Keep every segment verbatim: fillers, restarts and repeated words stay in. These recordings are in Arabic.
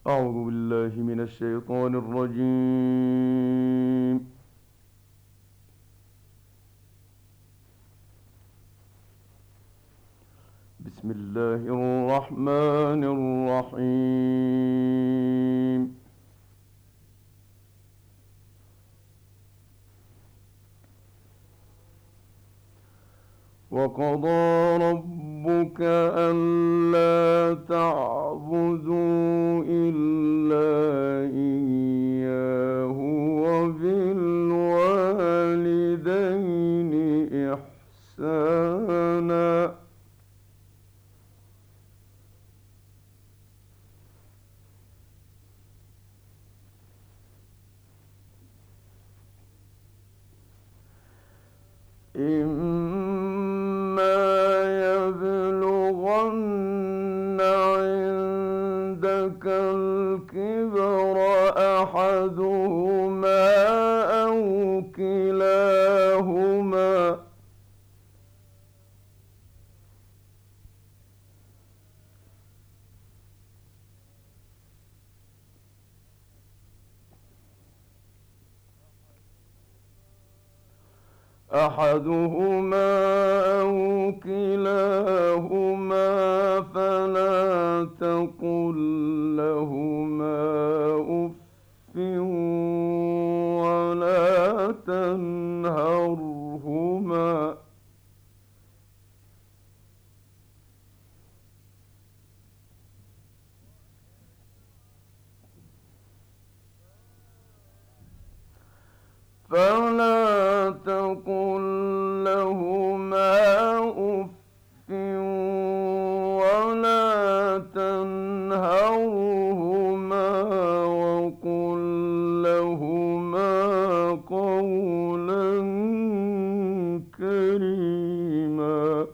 أعوذ بالله من الشيطان الرجيم. بسم الله الرحمن الرحيم. وقضى ربك ألا تعبدوا إلا إياه وبالوالدين إحسانا. إما يبلغن عندك الكبر أحدهما أو كلاهما أحدهما أو كلاهما فلا تقل لهما أف ولا تنهرهما فلا تقل لهما أف ولا تنهرهما وقل لهما قولا كريما.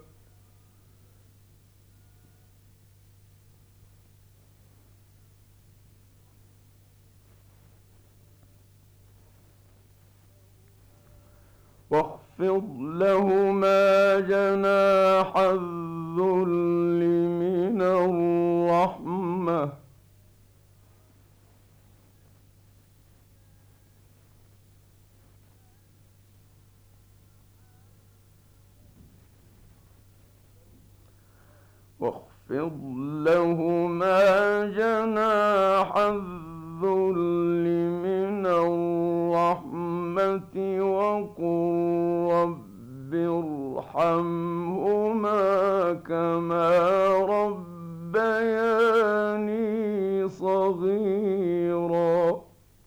واخفض لهما جناح الذل من الرحمة واخفض لهما جناح الذل من الرحمة وقل رب ارحمهما كما ربياني صغيرا.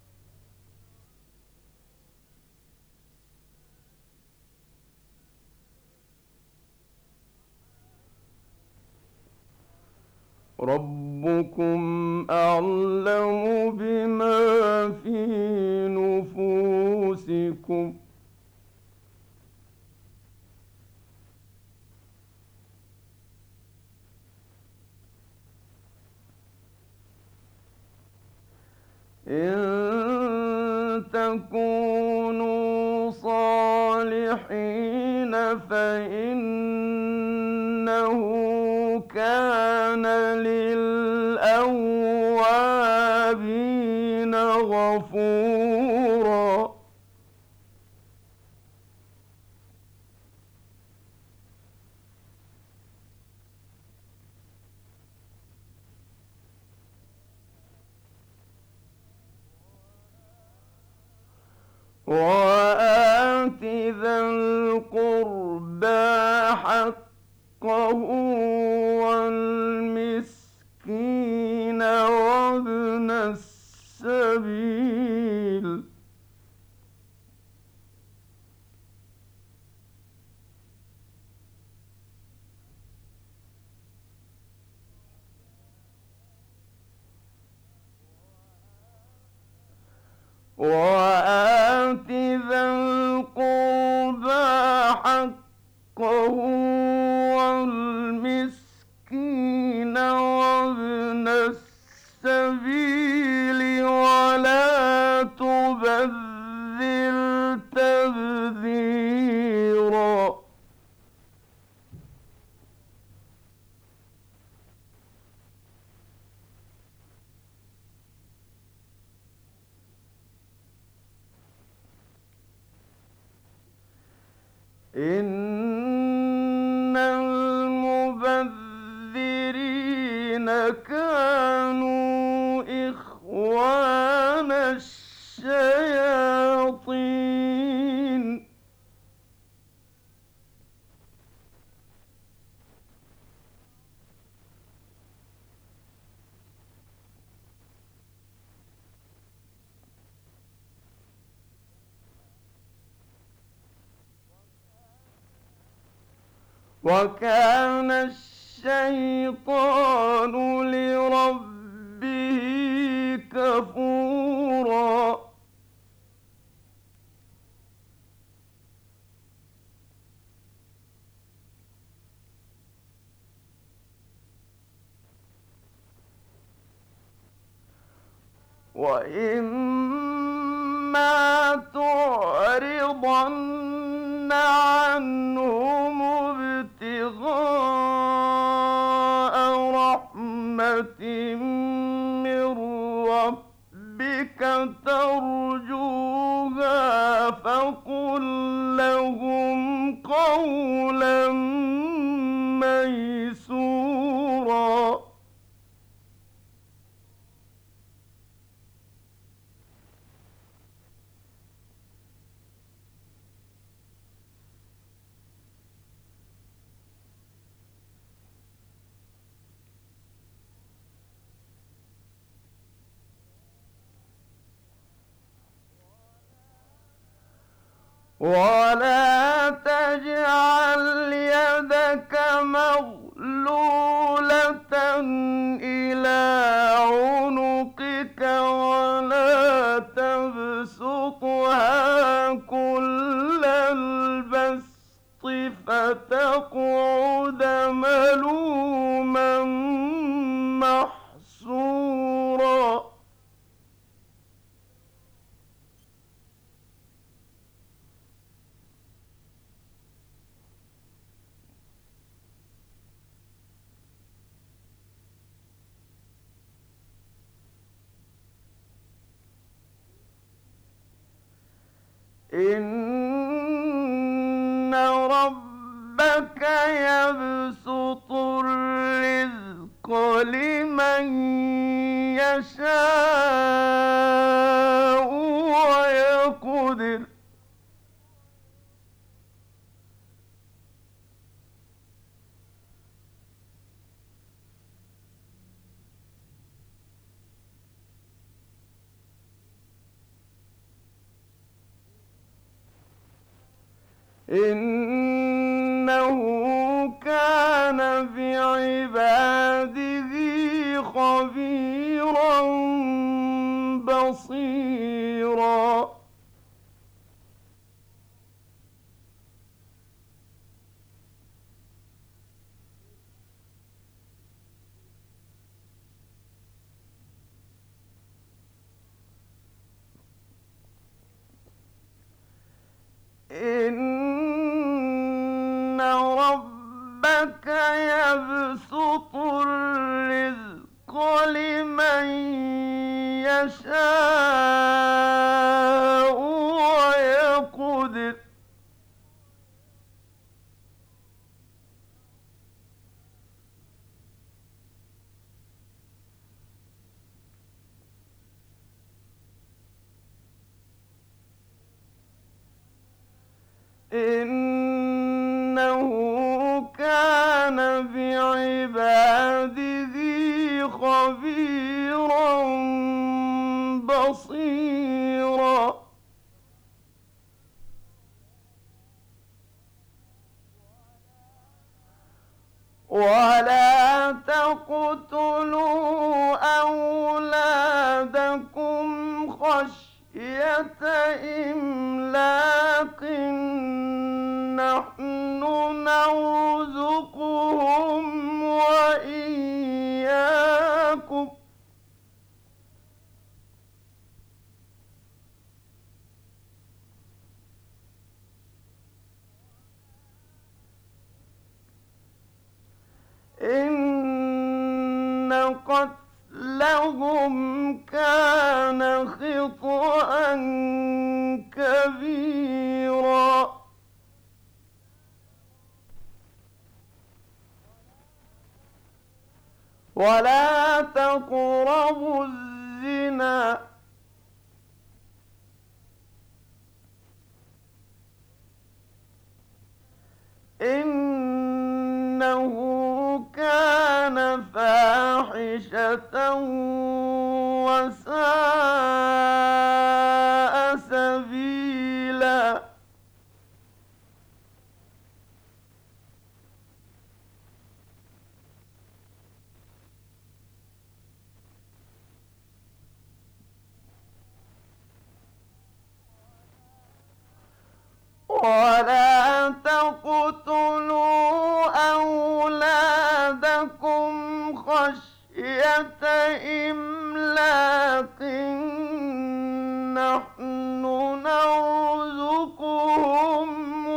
ربكم أعلم بما في نفوسكم إن تكونوا صالحين فإنه كان للأوابين غفورا. وآت ذا القربى حقه والمسكين وابن السبيل وآت ذا القربى حقه والمسكين وابن السبيل ولا تبذر تبذيرا. إن المبذرين كانوا إخوان الشياطين وكان الشيطان لربه كفورا وإما تعرضن عنهم ابتغاء رحمة من ربك ترجوها فقل لهم قولا ميسورا ولا تجعل يدك مغلولة إلى عنقك ولا تبسطها كل البسط فتقعد ملوما محسورا إن ربك يبسط الرزق لمن يشاء ويقدر إنه كان بعباده خبيرا بصيرا إن ربك يبسط الرزق لمن يشاء ويقدر إنه كان بعباده خبيرا بصيرا ولا تقتلوا أولادكم خشية إملاق نحن نرزقهم وإياكم إن قتلهم كان خطأ كبيرا ولا تقربوا الزنا إنه كان فاحشة وساء سبيلا ولا تقتلوا أولادكم خشية إملاق نحن نرزقهم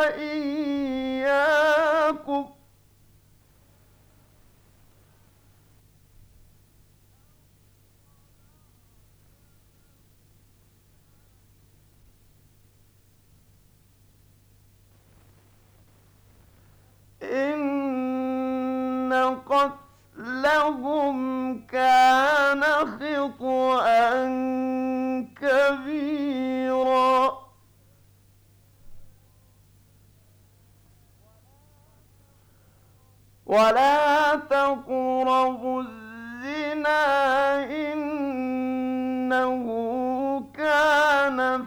وإياكم إن قتلهم كان خطأ كبيرا ولا تقربوا الزنا إنه كان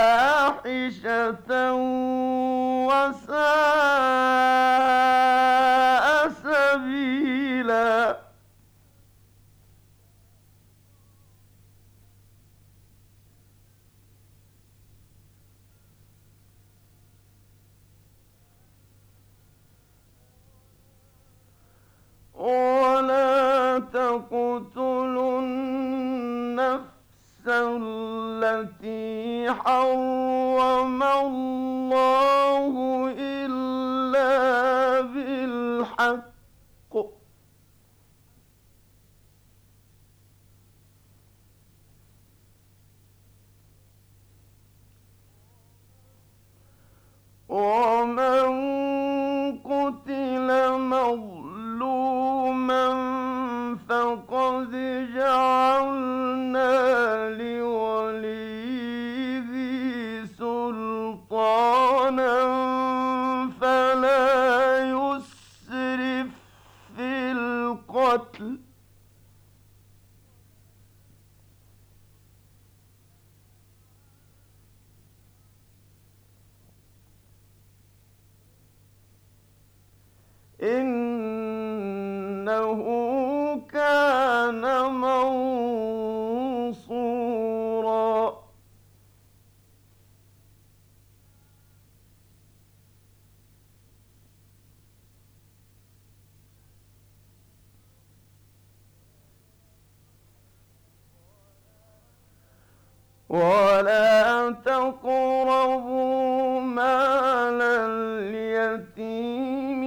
فاحشة وساء سبيلا ولا تقتلوا النفس التي حرم الله إلا بالحق ومن قتل مظلوما فقد جعلنا لوليه سلطانا فلا يسرف في القتل إنه كان منصورا ولا تقربوا مال اليتيم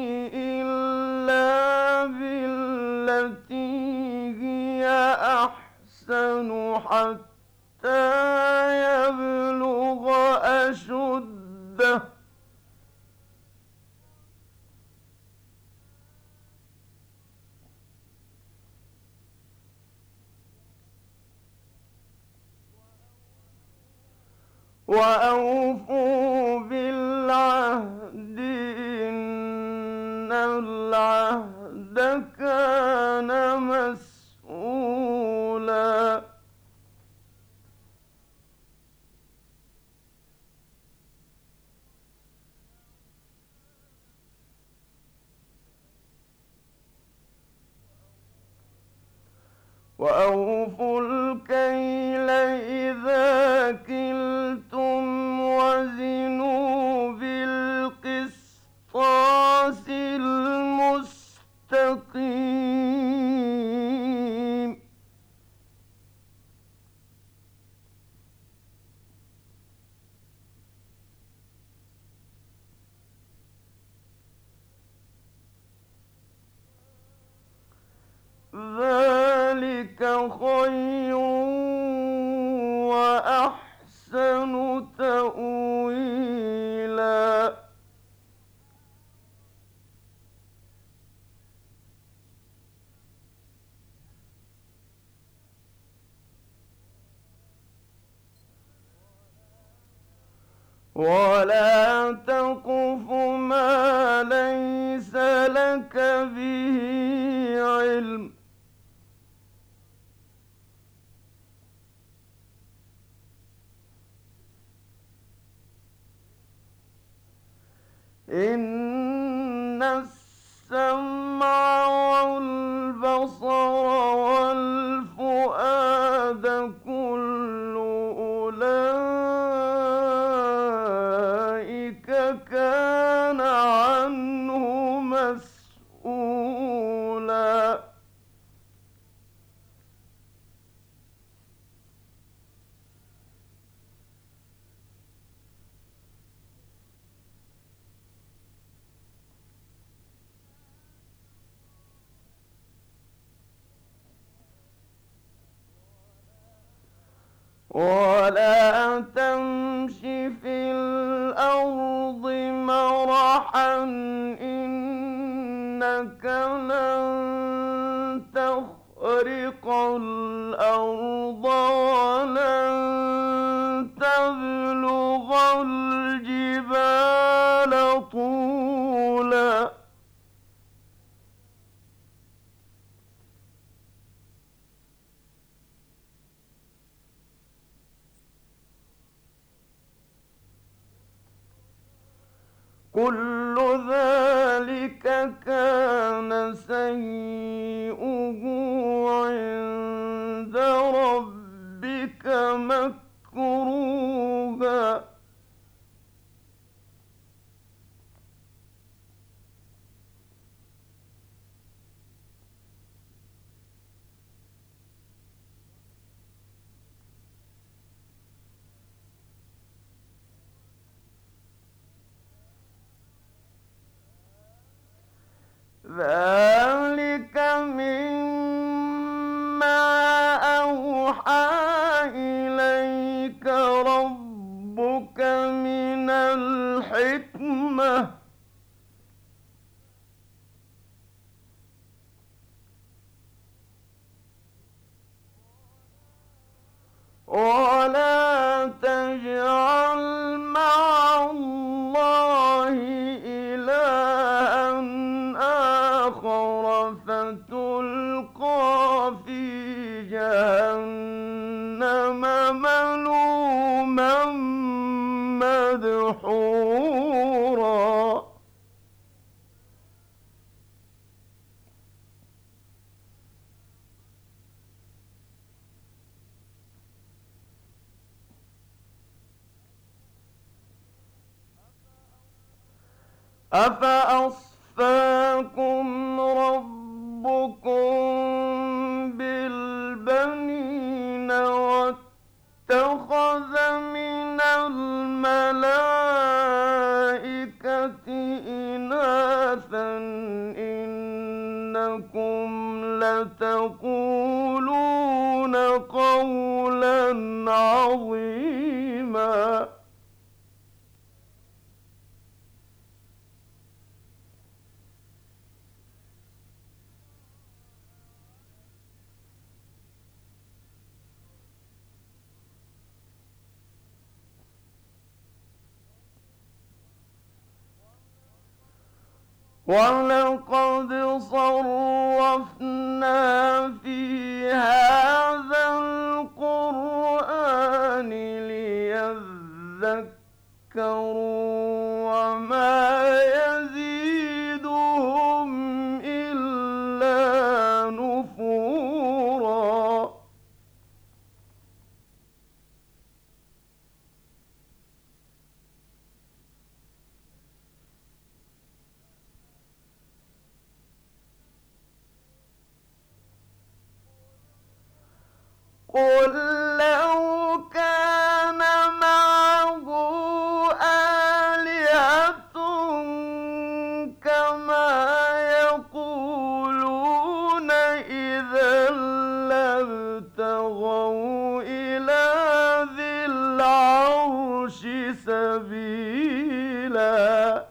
إلا بالتي هي أحسن حتى يبلغ أشده وأوفوا بالعهد إن العهد كان مسؤولا وأوفوا الكيل إذا كلتم وزنوا بالقسطاس المستقيم ذلك خير وأحسن تأويلا ولا تقف ما ليس لك به علم. إن السمع والبصر والفؤاد كل أولئك كان عنه مسؤولا. ولا تمش في الأرض مرحا إنك لن تخرق الأرض ولن تبلغ الجبال طولا. كل ذلك كان سيئه عند ربك مكروها. ذلك مما أوحى إليك ربك من الحكمة. ولا تجعل مع الله إلها آخر فتلقى في جهنم ملوما مدحورا. أفأصفاكم ربكم بالبنين واتخذ من الملائكة إناثا إنكم لتقولون قولا عظيما. ولقد صرفنا في هذا القرآن ليذكروا وما يزيدهم إلا نفورا. قل لو كان معه آلهة كما يقولون إذا لابتغوا إلى ذي العرش سبيلا.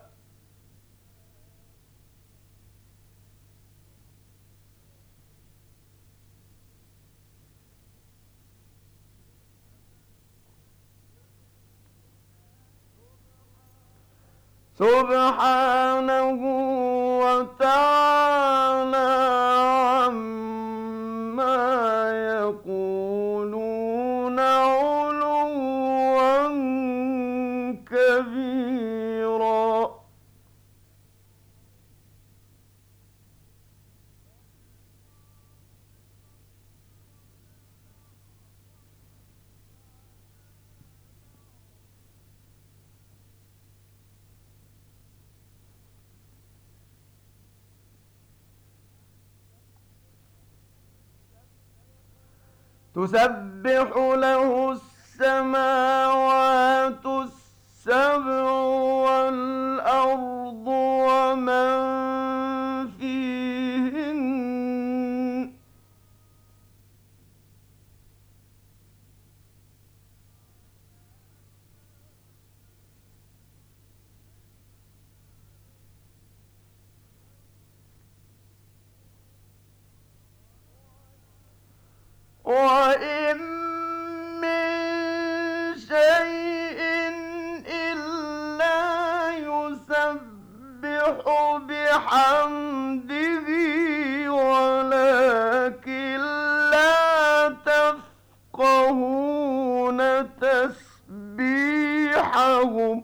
سبحانه وتعالى عما يقولون علوا كبيرا. تسبح له السماوات السبع والأرض ومن فيهن وإن من شيء إلا يسبح بحمده ولكن لا تفقهون تسبيحهم.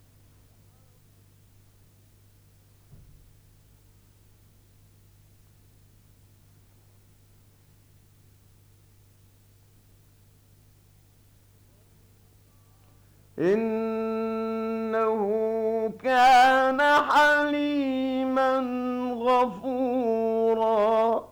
إنه كان حليما غفورا.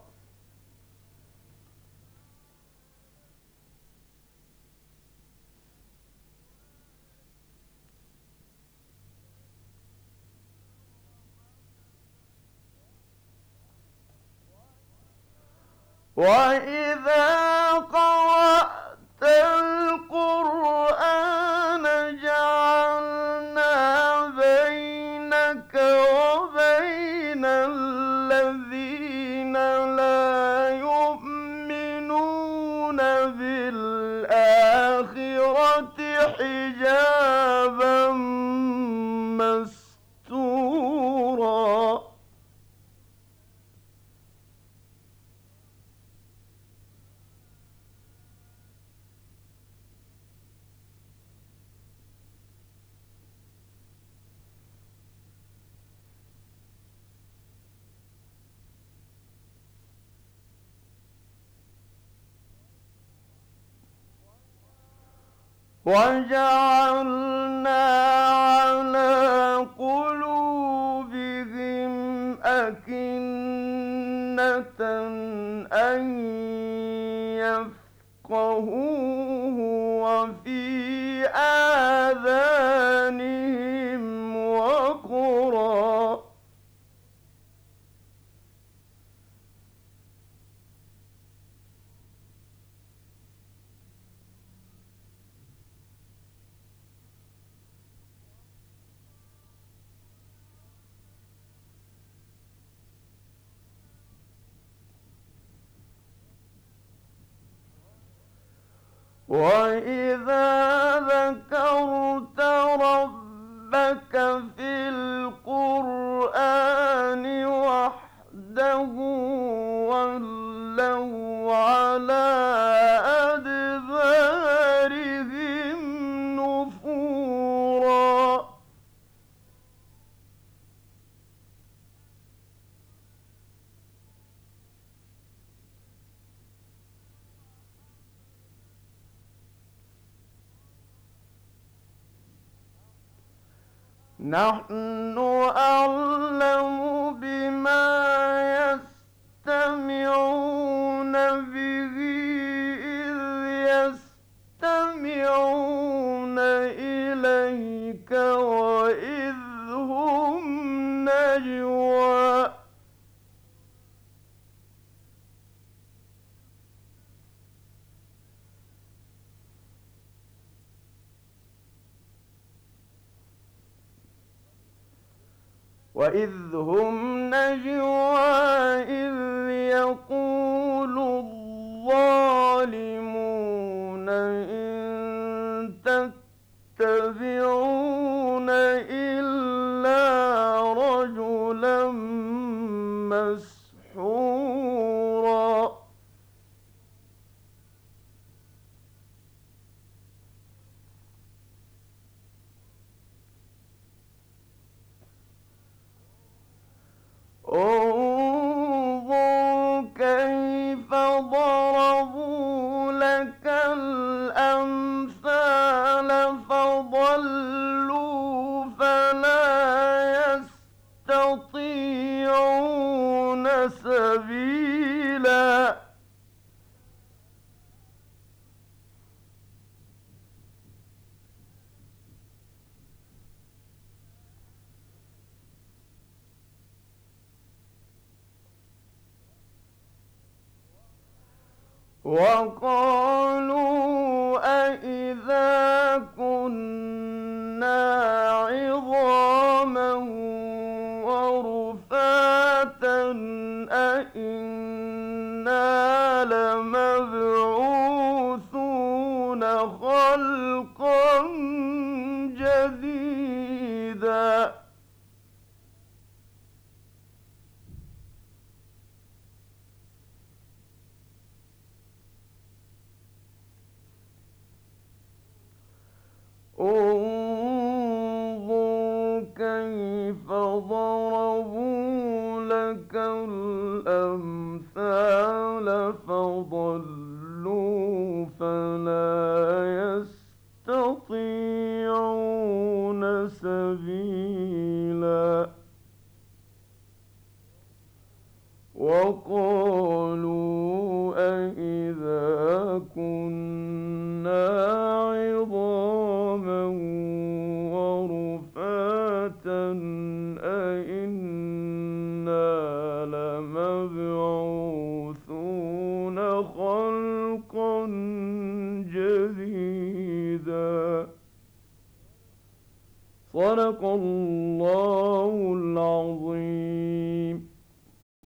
وإذا قرأت القرآن جعلنا بينك وبين الذين لا يؤمنون بالآخرة حجابا مستورا. وجعلنا على قلوبهم أكنة أن يفقهوه وفي آذانهم وقرا وإذا ذكرت ربك في القرآن وحده ولوا على أدبارهم نفورا. نحن أعلم بما يستمعون به إذ يستمعون إليك وإذ هم نجوى وإذ هم نجوى إذ يقول الظالمون إن تتبعون إلا مسحورا انظر كيف ضربوا لك الأمثال فضلوا فلا يستطيعون سبيلا وقالوا أإذا كنا عظاما ورفاتا أإنا لمبعوثون خلقا جديدا انظر كيف ضربوا لك الأمثال فضلوا فلا يستطيعون سبيلا وقالوا أإذا كنا عظاما ورفاتا أإنا لمبعوثون خلقا